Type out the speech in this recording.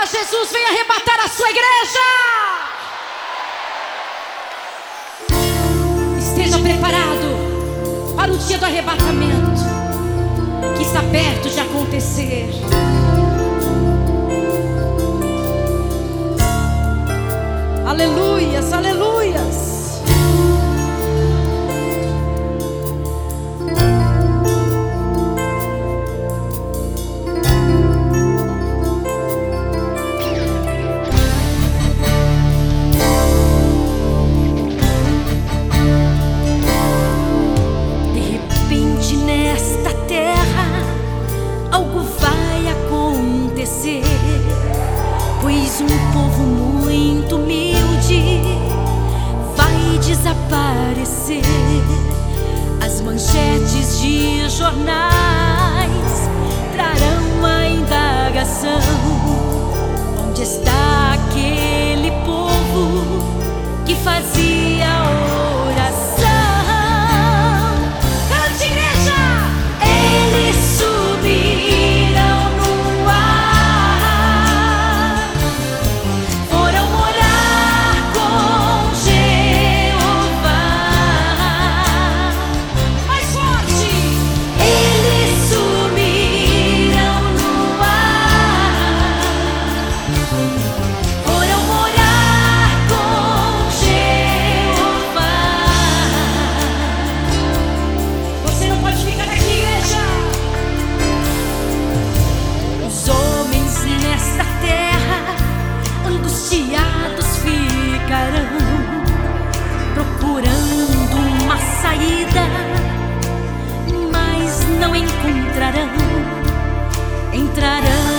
Jesus vem arrebatar a sua igreja. Esteja preparado para o dia do arrebatamento, que está perto de acontecer. Aleluias, aleluias. Pois um povo muito humilde vai desaparecer. As manchetes de jornais trarão a indagação: onde está aquele povo que fazia oração? Cante, igreja! Eles subiram no ar, foram morar com Jeová. Mais forte! Eles subiram no ar, foram morar com Jeová. Você não pode ficar aqui, igreja. Os homens nesta terra angustiados ficarão, procurando uma saída, mas não encontrarão. Entrarão